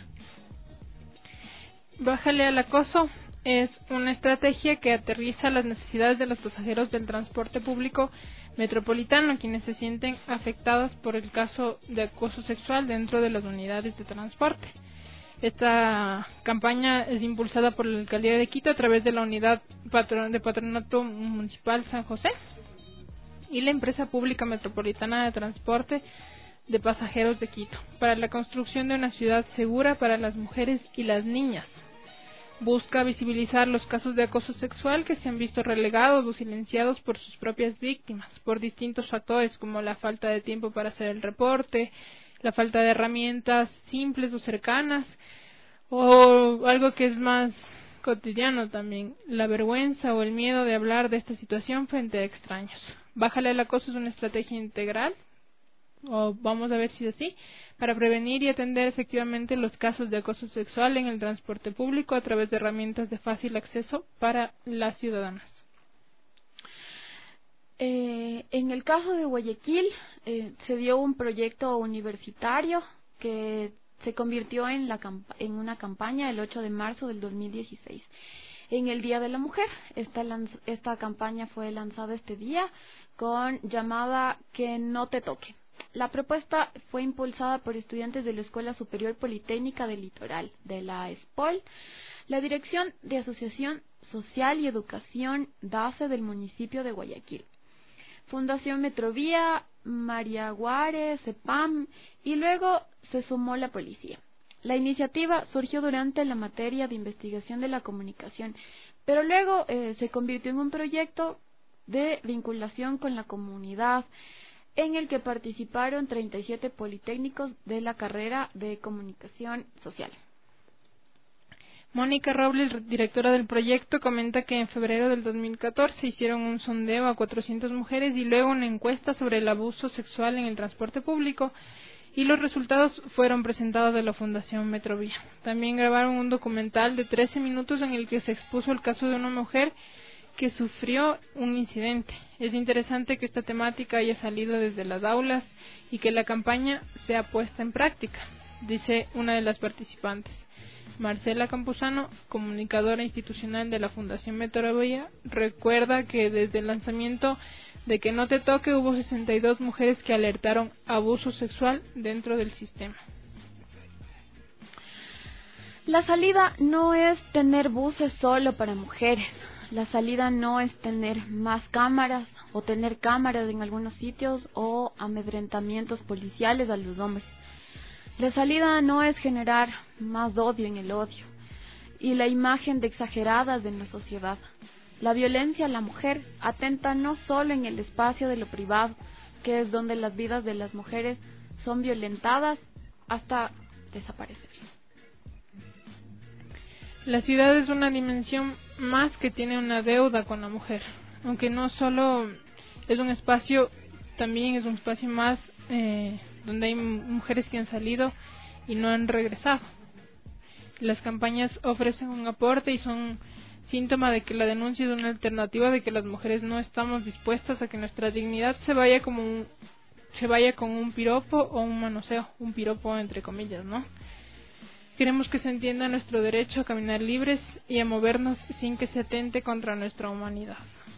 Bájale al acoso es una estrategia que aterriza las necesidades de los pasajeros del transporte público metropolitano, quienes se sienten afectados por el caso de acoso sexual dentro de las unidades de transporte. Esta campaña es impulsada por la Alcaldía de Quito a través de la Unidad de Patronato Municipal San José y la Empresa Pública Metropolitana de Transporte de Pasajeros de Quito, para la construcción de una ciudad segura para las mujeres y las niñas. Busca visibilizar los casos de acoso sexual que se han visto relegados o silenciados por sus propias víctimas, por distintos factores como la falta de tiempo para hacer el reporte, la falta de herramientas simples o cercanas, o algo que es más cotidiano también, la vergüenza o el miedo de hablar de esta situación frente a extraños. Bájale al acoso es una estrategia integral, o vamos a ver si es así, para prevenir y atender efectivamente los casos de acoso sexual en el transporte público a través de herramientas de fácil acceso para las ciudadanas. En el caso de Guayaquil se dio un proyecto universitario que se convirtió en una campaña el 8 de marzo del 2016. En el Día de la Mujer, esta campaña fue lanzada este día con llamada Que no te toque. La propuesta fue impulsada por estudiantes de la Escuela Superior Politécnica del Litoral, de la ESPOL, la Dirección de Asociación Social y Educación DACE del municipio de Guayaquil, Fundación Metrovía, María Guare, CEPAM, y luego se sumó la policía. La iniciativa surgió durante la materia de investigación de la comunicación, pero luego se convirtió en un proyecto de vinculación con la comunidad, en el que participaron 37 politécnicos de la carrera de comunicación social. Mónica Robles, directora del proyecto, comenta que en febrero del 2014 hicieron un sondeo a 400 mujeres y luego una encuesta sobre el abuso sexual en el transporte público, y los resultados fueron presentados de la Fundación Metrovía. También grabaron un documental de 13 minutos en el que se expuso el caso de una mujer que sufrió un incidente. Es interesante que esta temática haya salido desde las aulas y que la campaña sea puesta en práctica, dice una de las participantes. Marcela Campuzano, comunicadora institucional de la Fundación Metrovía, recuerda que desde el lanzamiento de Que no te toque hubo 62 mujeres que alertaron abuso sexual dentro del sistema. La salida no es tener buses solo para mujeres. La salida no es tener más cámaras o tener cámaras en algunos sitios o amedrentamientos policiales a los hombres. La salida no es generar más odio en el odio y la imagen de exageradas de la sociedad. La violencia a la mujer atenta no solo en el espacio de lo privado, que es donde las vidas de las mujeres son violentadas hasta desaparecer. La ciudad es una dimensión más que tiene una deuda con la mujer, aunque no solo es un espacio, también es un espacio más donde hay mujeres que han salido y no han regresado. Las campañas ofrecen un aporte y son síntoma de que la denuncia es una alternativa, de que las mujeres no estamos dispuestas a que nuestra dignidad se vaya con un piropo o un manoseo, un piropo entre comillas, ¿no? Queremos que se entienda nuestro derecho a caminar libres y a movernos sin que se atente contra nuestra humanidad.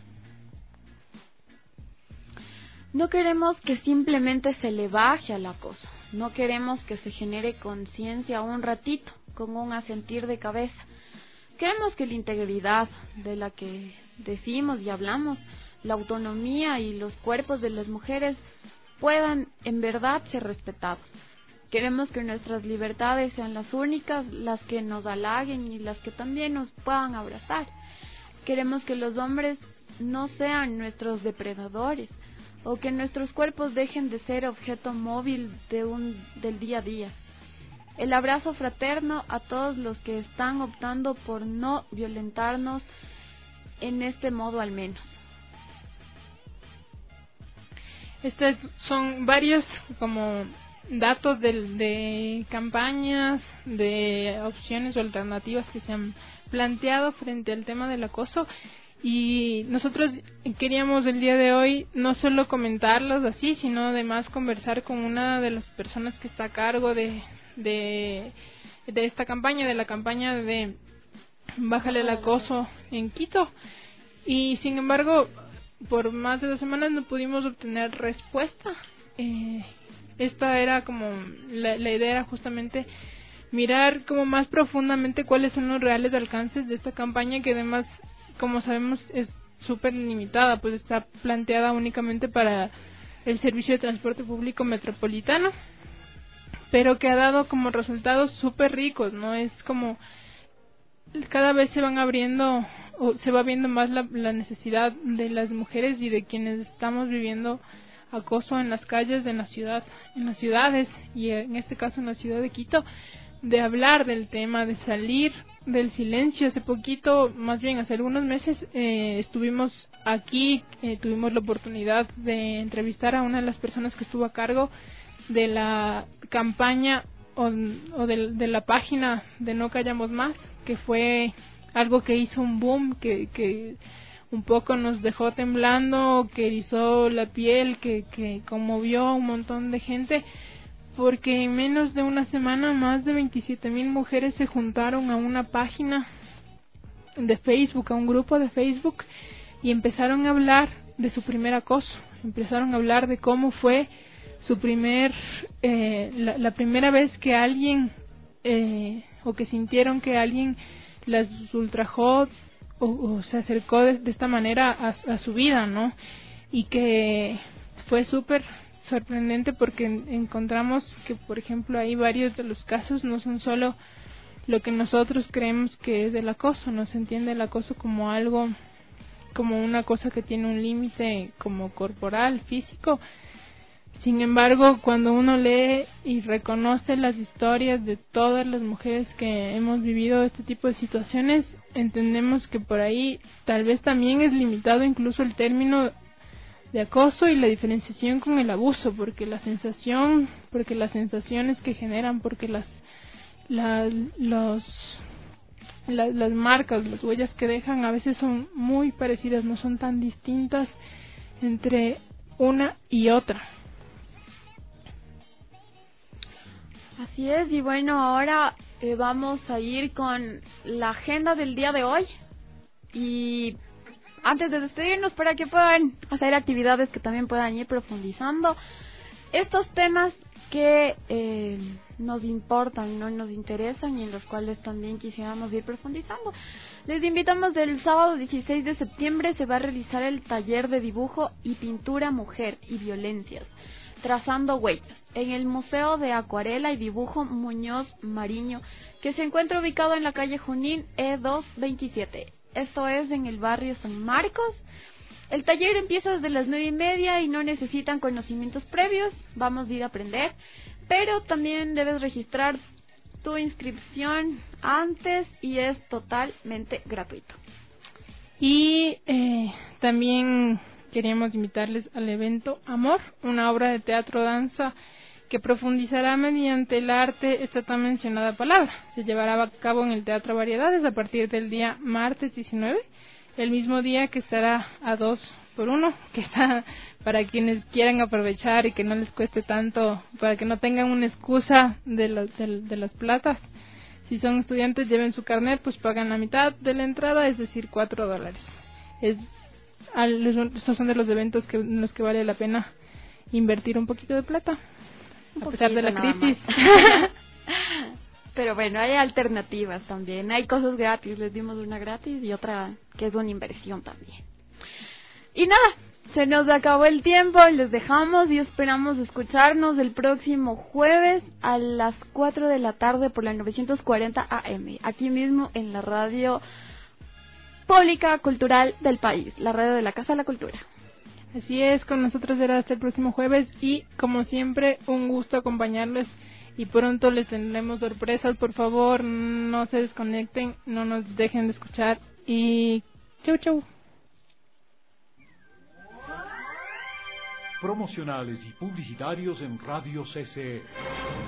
No queremos que simplemente se le baje al acoso. No queremos que se genere conciencia un ratito, con un asentir de cabeza. Queremos que la integridad de la que decimos y hablamos, la autonomía y los cuerpos de las mujeres puedan en verdad ser respetados. Queremos que nuestras libertades sean las únicas, las que nos halaguen y las que también nos puedan abrazar. Queremos que los hombres no sean nuestros depredadores o que nuestros cuerpos dejen de ser objeto móvil del día a día. El abrazo fraterno a todos los que están optando por no violentarnos en este modo al menos. Estos son varios como datos de campañas, de opciones o alternativas que se han planteado frente al tema del acoso, y nosotros queríamos el día de hoy no solo comentarlos así, sino además conversar con una de las personas que está a cargo de esta campaña, de la campaña de Bájale el acoso en Quito, y sin embargo por más de 2 semanas no pudimos obtener respuesta. Esta era como la idea era justamente mirar como más profundamente cuáles son los reales alcances de esta campaña, que además, como sabemos, es súper limitada, pues está planteada únicamente para el servicio de transporte público metropolitano, pero que ha dado como resultados súper ricos, ¿no? Es como cada vez se van abriendo o se va viendo más la necesidad de las mujeres y de quienes estamos viviendo acoso en las calles de la ciudad, en las ciudades, y en este caso en la ciudad de Quito, de hablar del tema, de salir del silencio. Hace poquito, más bien hace algunos meses, estuvimos aquí, tuvimos la oportunidad de entrevistar a una de las personas que estuvo a cargo de la campaña o de la página de No Callamos Más, que fue algo que hizo un boom, que un poco nos dejó temblando, que erizó la piel, que conmovió a un montón de gente, porque en menos de una semana más de 27,000 mujeres se juntaron a una página de Facebook, a un grupo de Facebook, y empezaron a hablar de su primer acoso, empezaron a hablar de cómo fue su la primera vez que alguien o que sintieron que alguien las ultrajó o se acercó de esta manera a su vida, ¿no? Y que fue súper sorprendente porque encontramos que, por ejemplo, hay varios de los casos no son solo lo que nosotros creemos que es el acoso, no se entiende el acoso como algo, como una cosa que tiene un límite como corporal, físico. Sin embargo, cuando uno lee y reconoce las historias de todas las mujeres que hemos vivido este tipo de situaciones, entendemos que por ahí tal vez también es limitado incluso el término de acoso y la diferenciación con el abuso, porque las sensaciones que generan, porque las marcas, las huellas que dejan a veces son muy parecidas, no son tan distintas entre una y otra. Así es, y bueno, ahora vamos a ir con la agenda del día de hoy. Y antes de despedirnos, para que puedan hacer actividades que también puedan ir profundizando estos temas que nos importan, no nos interesan y en los cuales también quisiéramos ir profundizando. Les invitamos el sábado 16 de septiembre se va a realizar el taller de dibujo y pintura mujer y violencias, trazando huellas, en el Museo de Acuarela y Dibujo Muñoz Mariño, que se encuentra ubicado en la calle Junín E227. Esto es en el barrio San Marcos. El taller empieza desde las 9:30 y no necesitan conocimientos previos, vamos a ir a aprender, pero también debes registrar tu inscripción antes y es totalmente gratuito. Y también queríamos invitarles al evento Amor, una obra de teatro-danza que profundizará mediante el arte esta tan mencionada palabra. Se llevará a cabo en el Teatro Variedades a partir del día martes 19, el mismo día que estará a 2x1, que está para quienes quieran aprovechar y que no les cueste tanto, para que no tengan una excusa de las platas. Si son estudiantes, lleven su carnet, pues pagan la mitad de la entrada, es decir, $4. Estos son de los eventos en los que vale la pena invertir un poquito de plata, a pesar de la crisis. Pero bueno, hay alternativas también, hay cosas gratis, les dimos una gratis y otra que es una inversión también. Y nada, se nos acabó el tiempo, les dejamos y esperamos escucharnos el próximo jueves a las 4 de la tarde por la 940 AM, aquí mismo en la radio pública cultural del país, la radio de la Casa de la Cultura. Así es, con nosotros será hasta el próximo jueves y como siempre un gusto acompañarles y pronto les tendremos sorpresas. Por favor, no se desconecten, no nos dejen de escuchar y chau chau. Promocionales y publicitarios en Radio CCE.